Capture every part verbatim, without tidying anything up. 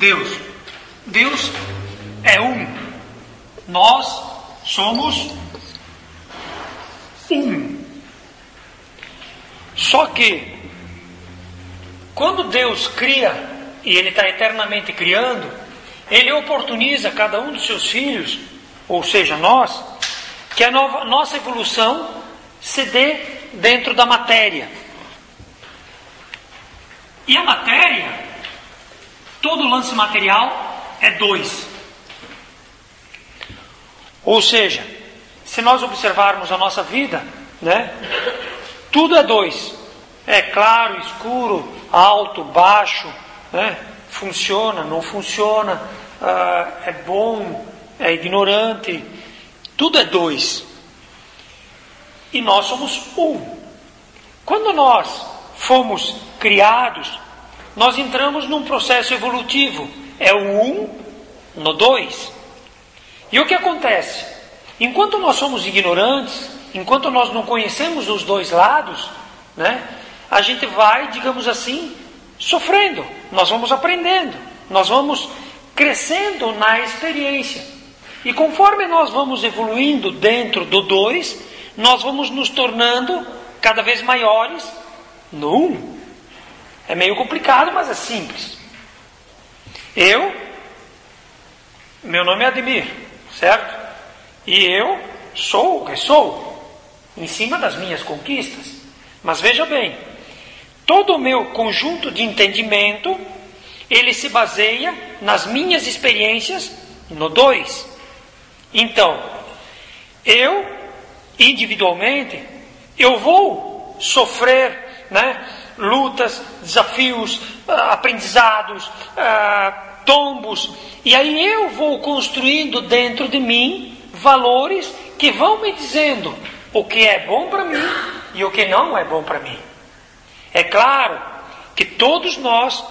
Deus. Deus é um. Nós somos um. Só que, quando Deus cria, e Ele está eternamente criando, Ele oportuniza cada um dos seus filhos, ou seja, nós, que a nova, nossa evolução se dê dentro da matéria. E a matéria, todo lance material é dois. Ou seja, se nós observarmos a nossa vida, né, tudo é dois. É claro, escuro, alto, baixo, né, funciona, não funciona, ah, é bom, é ignorante. Tudo é dois. E nós somos um. Quando nós fomos criados, nós entramos num processo evolutivo. É o um no dois. E o que acontece? Enquanto nós somos ignorantes, enquanto nós não conhecemos os dois lados, né, a gente vai, digamos assim, sofrendo. Nós vamos aprendendo. Nós vamos crescendo na experiência. E conforme nós vamos evoluindo dentro do dois, nós vamos nos tornando cada vez maiores no um. É meio complicado, mas é simples. Eu, meu nome é Ademir, certo? E eu sou o que sou, em cima das minhas conquistas. Mas veja bem, todo o meu conjunto de entendimento, ele se baseia nas minhas experiências no dois. Então, eu, individualmente, eu vou sofrer, né, lutas, desafios, aprendizados, tombos, e aí eu vou construindo dentro de mim valores que vão me dizendo o que é bom para mim e o que não é bom para mim. É claro que todos nós,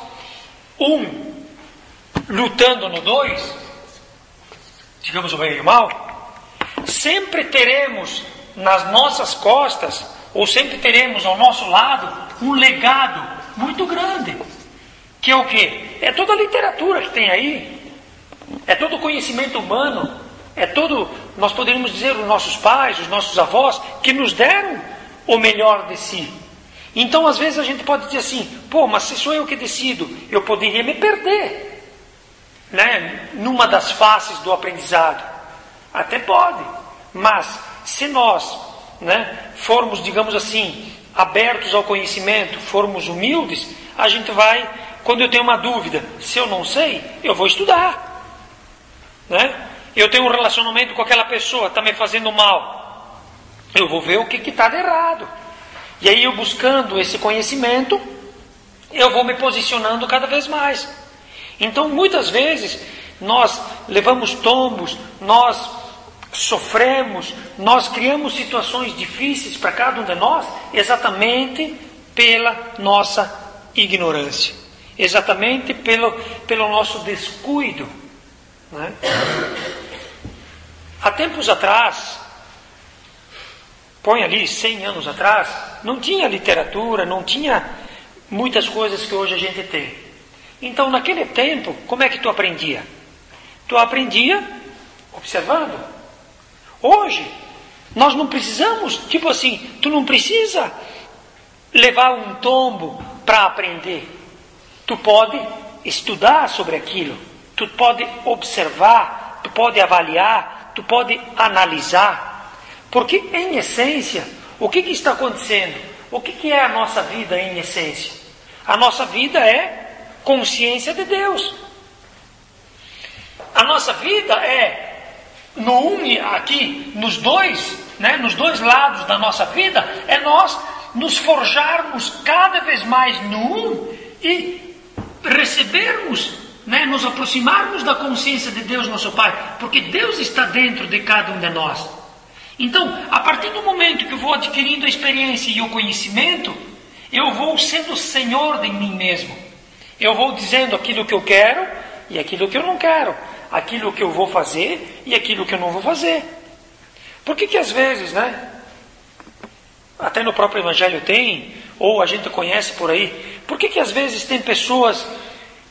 um lutando no dois, digamos o bem e o mal, sempre teremos nas nossas costas, ou sempre teremos ao nosso lado, um legado muito grande. Que é o quê? É toda a literatura que tem aí, é todo o conhecimento humano, é todo, nós poderíamos dizer, os nossos pais, os nossos avós, que nos deram o melhor de si. Então, às vezes, a gente pode dizer assim, pô, mas se sou eu que decido, eu poderia me perder, né, numa das faces do aprendizado. Até pode, mas se nós, né, formos, digamos assim, abertos ao conhecimento, formos humildes, a gente vai, quando eu tenho uma dúvida, se eu não sei, eu vou estudar, né? Eu tenho um relacionamento com aquela pessoa, está me fazendo mal, eu vou ver o que está de errado. E aí eu buscando esse conhecimento, eu vou me posicionando cada vez mais. Então muitas vezes nós levamos tombos, nós sofremos, nós criamos situações difíceis para cada um de nós, exatamente pela nossa ignorância, exatamente pelo, pelo nosso descuido, né? Há tempos atrás, põe ali cem anos atrás, não tinha literatura, não tinha muitas coisas que hoje a gente tem. Então naquele tempo, como é que tu aprendia? Tu aprendia observando. Hoje, nós não precisamos, tipo assim, tu não precisa levar um tombo para aprender. Tu pode estudar sobre aquilo, tu pode observar, tu pode avaliar, tu pode analisar. Porque, em essência, o que, que está acontecendo? O que, que é a nossa vida em essência? A nossa vida é consciência de Deus. A nossa vida é no um aqui, nos dois, né, nos dois lados da nossa vida, é nós nos forjarmos cada vez mais no um e recebermos, né, nos aproximarmos da consciência de Deus, nosso Pai, porque Deus está dentro de cada um de nós. Então, a partir do momento que eu vou adquirindo a experiência e o conhecimento, eu vou sendo senhor de mim mesmo. Eu vou dizendo aquilo que eu quero e aquilo que eu não quero, aquilo que eu vou fazer e aquilo que eu não vou fazer. Por que que às vezes, né, até no próprio Evangelho tem, ou a gente conhece por aí, por que que às vezes tem pessoas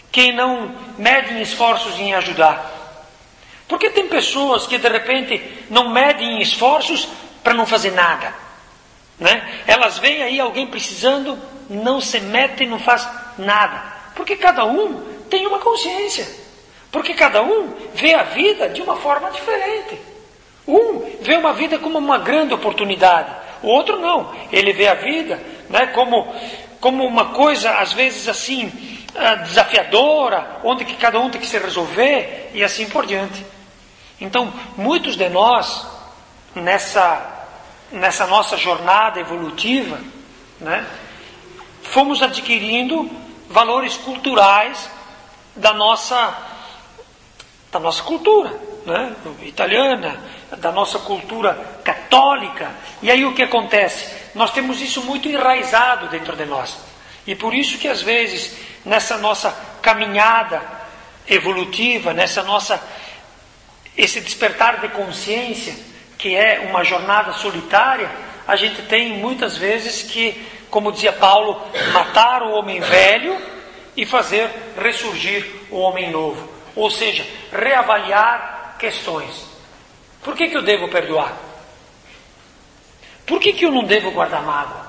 que não medem esforços em ajudar? Porque tem pessoas que de repente não medem esforços para não fazer nada, né? Elas veem aí alguém precisando, não se metem, não faz nada. Porque cada um tem uma consciência. Porque cada um vê a vida de uma forma diferente. Um vê uma vida como uma grande oportunidade. O outro não. Ele vê a vida, né, como, como uma coisa, às vezes assim, desafiadora, onde que cada um tem que se resolver e assim por diante. Então, muitos de nós, nessa, nessa nossa jornada evolutiva, né, fomos adquirindo valores culturais da nossa, da nossa cultura, né, italiana, da nossa cultura católica. E aí o que acontece? Nós temos isso muito enraizado dentro de nós. E por isso que às vezes, nessa nossa caminhada evolutiva, nessa nossa, esse despertar de consciência, que é uma jornada solitária, a gente tem muitas vezes que, como dizia Paulo, matar o homem velho e fazer ressurgir o homem novo. Ou seja, reavaliar questões. Por que que eu devo perdoar? Por que que eu não devo guardar mágoa?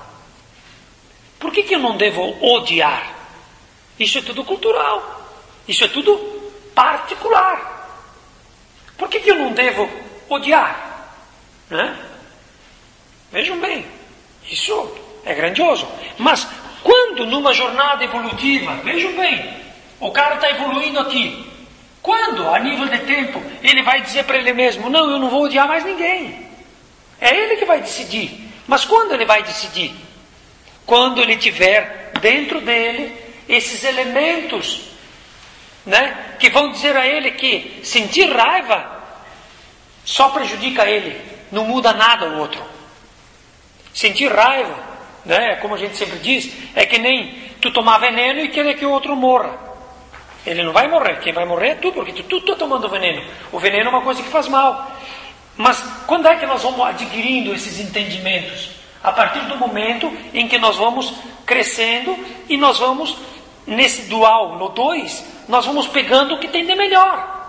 Por que que eu não devo odiar? Isso é tudo cultural. Isso é tudo particular. Por que que eu não devo odiar? Né? Vejam bem, isso é grandioso. Mas quando numa jornada evolutiva, vejam bem, o cara está evoluindo aqui. Quando, a nível de tempo, ele vai dizer para ele mesmo, não, eu não vou odiar mais ninguém. É ele que vai decidir. Mas quando ele vai decidir? Quando ele tiver dentro dele esses elementos, né, que vão dizer a ele que sentir raiva só prejudica ele, não muda nada o outro. Sentir raiva, né, como a gente sempre diz, é que nem tu tomar veneno e querer que o outro morra. Ele não vai morrer, quem vai morrer é tu, porque tu está tomando veneno. O veneno é uma coisa que faz mal. Mas quando é que nós vamos adquirindo esses entendimentos? A partir do momento em que nós vamos crescendo e nós vamos, nesse dual, no dois, nós vamos pegando o que tem de melhor.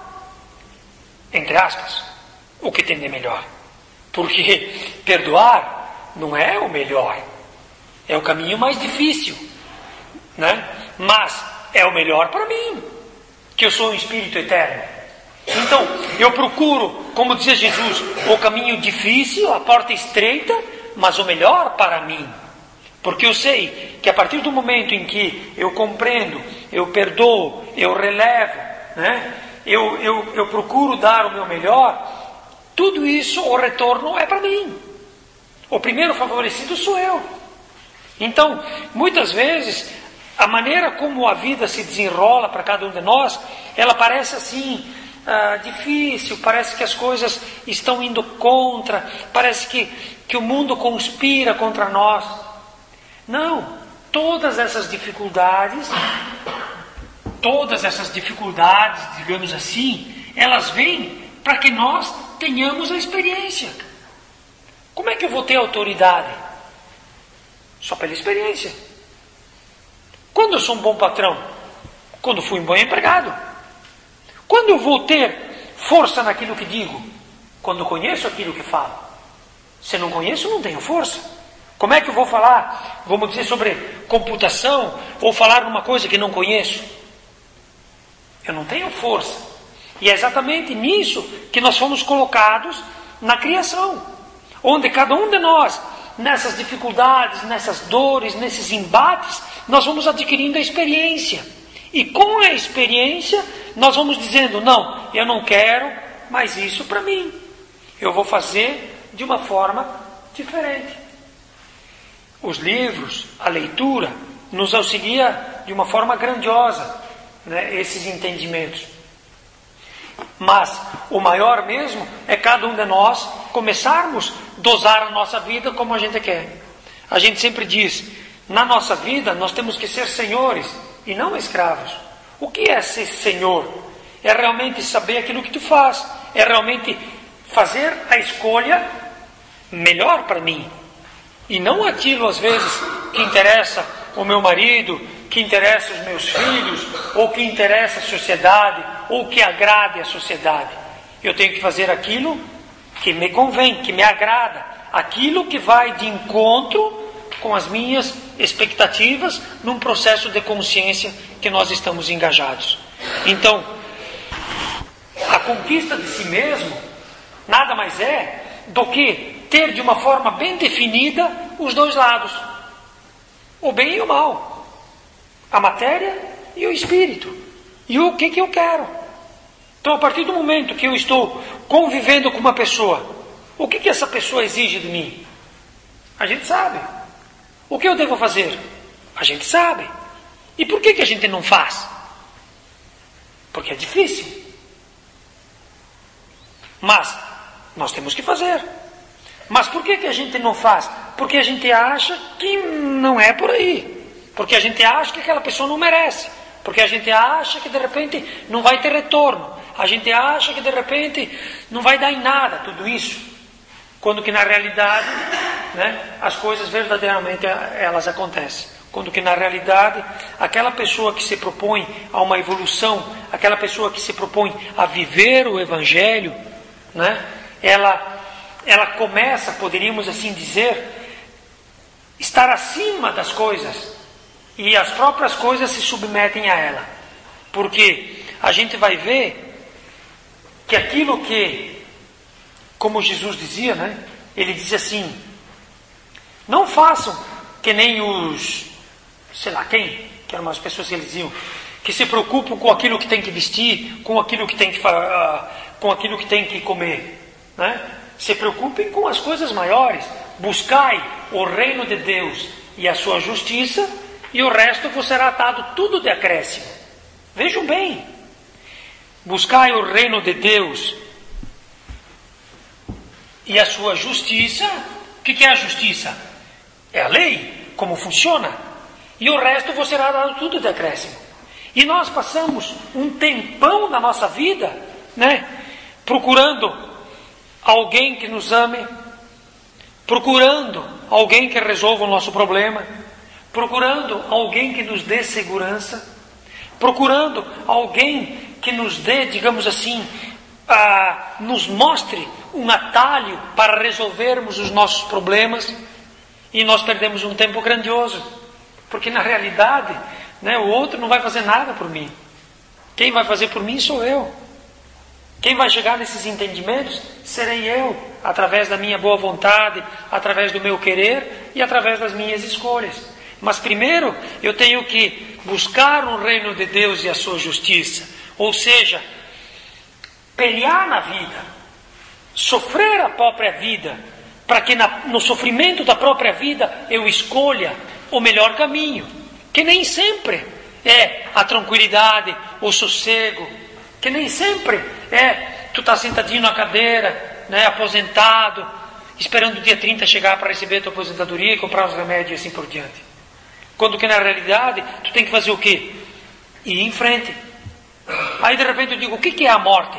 Entre aspas, o que tem de melhor. Porque perdoar não é o melhor. É o caminho mais difícil, né? Mas é o melhor para mim, que eu sou um espírito eterno. Então, eu procuro, como dizia Jesus, o caminho difícil, a porta estreita, mas o melhor para mim. Porque eu sei que a partir do momento em que eu compreendo, eu perdoo, eu relevo, né? eu, eu, eu procuro dar o meu melhor, tudo isso, o retorno é para mim. O primeiro favorecido sou eu. Então, muitas vezes, a maneira como a vida se desenrola para cada um de nós, ela parece assim, ah, difícil, parece que as coisas estão indo contra, parece que, que o mundo conspira contra nós. Não, todas essas dificuldades, todas essas dificuldades, digamos assim, elas vêm para que nós tenhamos a experiência. Como é que eu vou ter autoridade? Só pela experiência. Quando eu sou um bom patrão? Quando fui um bom empregado. Quando eu vou ter força naquilo que digo? Quando eu conheço aquilo que falo. Se não conheço, não tenho força. Como é que eu vou falar, vamos dizer, sobre computação, ou falar uma coisa que não conheço? Eu não tenho força. E é exatamente nisso que nós fomos colocados na criação. Onde cada um de nós, nessas dificuldades, nessas dores, nesses embates, nós vamos adquirindo a experiência. E com a experiência, nós vamos dizendo, não, eu não quero mais isso para mim. Eu vou fazer de uma forma diferente. Os livros, a leitura, nos auxilia de uma forma grandiosa, né, esses entendimentos. Mas o maior mesmo é cada um de nós começarmos a dosar a nossa vida como a gente quer. A gente sempre diz, na nossa vida nós temos que ser senhores e não escravos. O que é ser senhor? É realmente saber aquilo que tu faz. É realmente fazer a escolha melhor para mim. E não aquilo às vezes que interessa o meu marido, que interessa aos meus filhos, ou que interessa a sociedade, ou que agrade a sociedade. Eu tenho que fazer aquilo que me convém, que me agrada, aquilo que vai de encontro com as minhas expectativas num processo de consciência que nós estamos engajados. Então, a conquista de si mesmo nada mais é do que ter de uma forma bem definida os dois lados, o bem e o mal, a matéria e o espírito, e o que que eu quero. Então, a partir do momento que eu estou convivendo com uma pessoa, o que que essa pessoa exige de mim? A gente sabe. O que eu devo fazer? A gente sabe. E por que que a gente não faz? Porque é difícil. Mas nós temos que fazer. Mas por que que a gente não faz? Porque a gente acha que não é por aí. Porque a gente acha que aquela pessoa não merece. Porque a gente acha que de repente não vai ter retorno. A gente acha que de repente não vai dar em nada tudo isso. Quando que na realidade, né, as coisas verdadeiramente elas acontecem. Quando que na realidade aquela pessoa que se propõe a uma evolução, aquela pessoa que se propõe a viver o Evangelho, né, ela, ela começa, poderíamos assim dizer, estar acima das coisas. E as próprias coisas se submetem a ela. Porque a gente vai ver que aquilo que, como Jesus dizia, né? Ele dizia assim: não façam que nem os, sei lá quem, que eram umas pessoas que eles diziam, que se preocupam com aquilo que tem que vestir, com aquilo que tem que, uh, com aquilo que tem que comer, né? Se preocupem com as coisas maiores. Buscai o reino de Deus e a sua justiça, e o resto vos será dado tudo de acréscimo. Vejam bem, buscai o reino de Deus e a sua justiça. O que é a justiça? É a lei, como funciona. E o resto vos será dado tudo de acréscimo. E nós passamos um tempão na nossa vida, né, procurando alguém que nos ame, procurando alguém que resolva o nosso problema, procurando alguém que nos dê segurança, procurando alguém que nos dê, digamos assim, ah, nos mostre um atalho para resolvermos os nossos problemas. E nós perdemos um tempo grandioso, porque na realidade, né, o outro não vai fazer nada por mim. Quem vai fazer por mim sou eu. Quem vai chegar nesses entendimentos serei eu, através da minha boa vontade, através do meu querer e através das minhas escolhas. Mas primeiro eu tenho que buscar o reino de Deus e a sua justiça, ou seja, pelear na vida, sofrer a própria vida, para que na, no sofrimento da própria vida eu escolha o melhor caminho, que nem sempre é a tranquilidade, o sossego, que nem sempre é tu estar sentadinho na cadeira, né, aposentado, esperando o dia trinta chegar para receber a tua aposentadoria e comprar os remédios e assim por diante. Quando que na realidade tu tem que fazer o quê? Ir em frente. Aí de repente eu digo, o que que é a morte?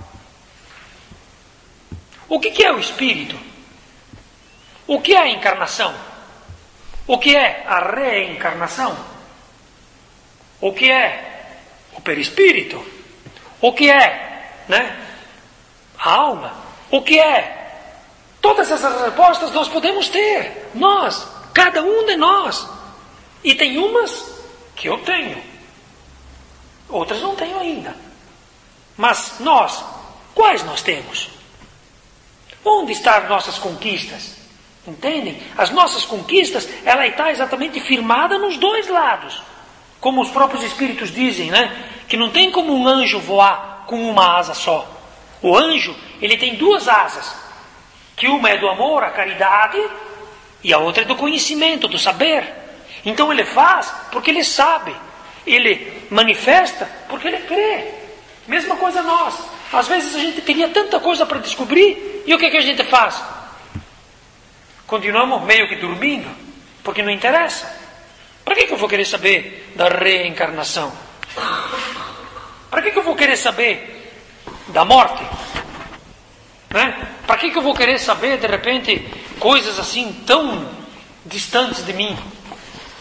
O que que é o espírito? O que é a encarnação? O que é a reencarnação? O que é o perispírito? O que é, né, a alma? O que é? Todas essas respostas nós podemos ter. Nós, cada um de nós. E tem umas que eu tenho. Outras não tenho ainda. Mas nós, quais nós temos? Onde estão as nossas conquistas? Entendem? As nossas conquistas, ela está exatamente firmada nos dois lados. Como os próprios Espíritos dizem, né? Que não tem como um anjo voar com uma asa só. O anjo, ele tem duas asas. Que uma é do amor, a caridade, e a outra é do conhecimento, do saber. Então ele faz porque ele sabe. Ele manifesta porque ele crê. Mesma coisa nós. Às vezes a gente teria tanta coisa para descobrir, e o que, que a gente faz? Continuamos meio que dormindo, porque não interessa. Para que, que eu vou querer saber da reencarnação? Para que, que eu vou querer saber da morte? Né? Para que, que eu vou querer saber, de repente, coisas assim tão distantes de mim?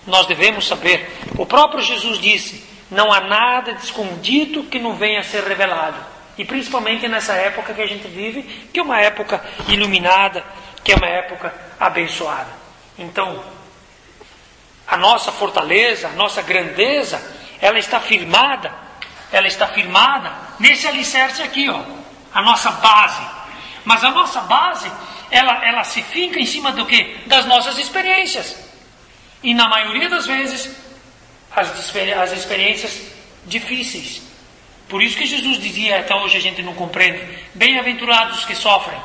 nós devemos saber. O próprio Jesus disse: não há nada de escondido que não venha a ser revelado. E principalmente nessa época que a gente vive, que é uma época iluminada, que é uma época abençoada. Então, a nossa fortaleza, a nossa grandeza, ela está firmada, ela está firmada nesse alicerce aqui, ó, a nossa base. Mas a nossa base, ela, ela se finca em cima do quê? Das nossas experiências. E na maioria das vezes, as, as experiências difíceis. Por isso que Jesus dizia, até hoje a gente não compreende: bem-aventurados os que sofrem.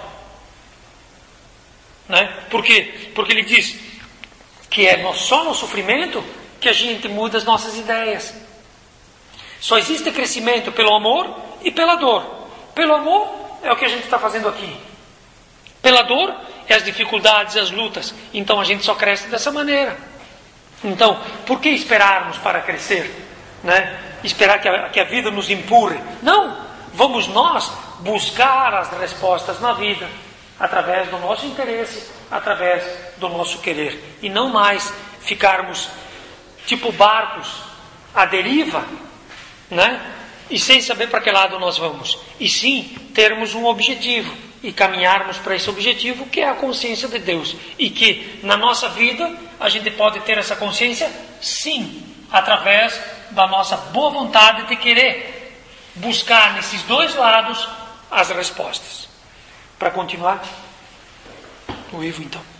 Né? Por quê? Porque ele diz que é só no sofrimento que a gente muda as nossas ideias. Só existe crescimento pelo amor e pela dor. Pelo amor é o que a gente está fazendo aqui. Pela dor é as dificuldades, as lutas. Então a gente só cresce dessa maneira. Então, por que esperarmos para crescer? Né? Esperar que a, que a vida nos empurre? Não! Vamos nós buscar as respostas na vida, através do nosso interesse, através do nosso querer. E não mais ficarmos tipo barcos à deriva, né? E sem saber para que lado nós vamos. E sim, termos um objetivo e caminharmos para esse objetivo, que é a consciência de Deus. E que na nossa vida a gente pode ter essa consciência, sim, através da nossa boa vontade de querer buscar nesses dois lados as respostas. Para continuar, o Ivo então.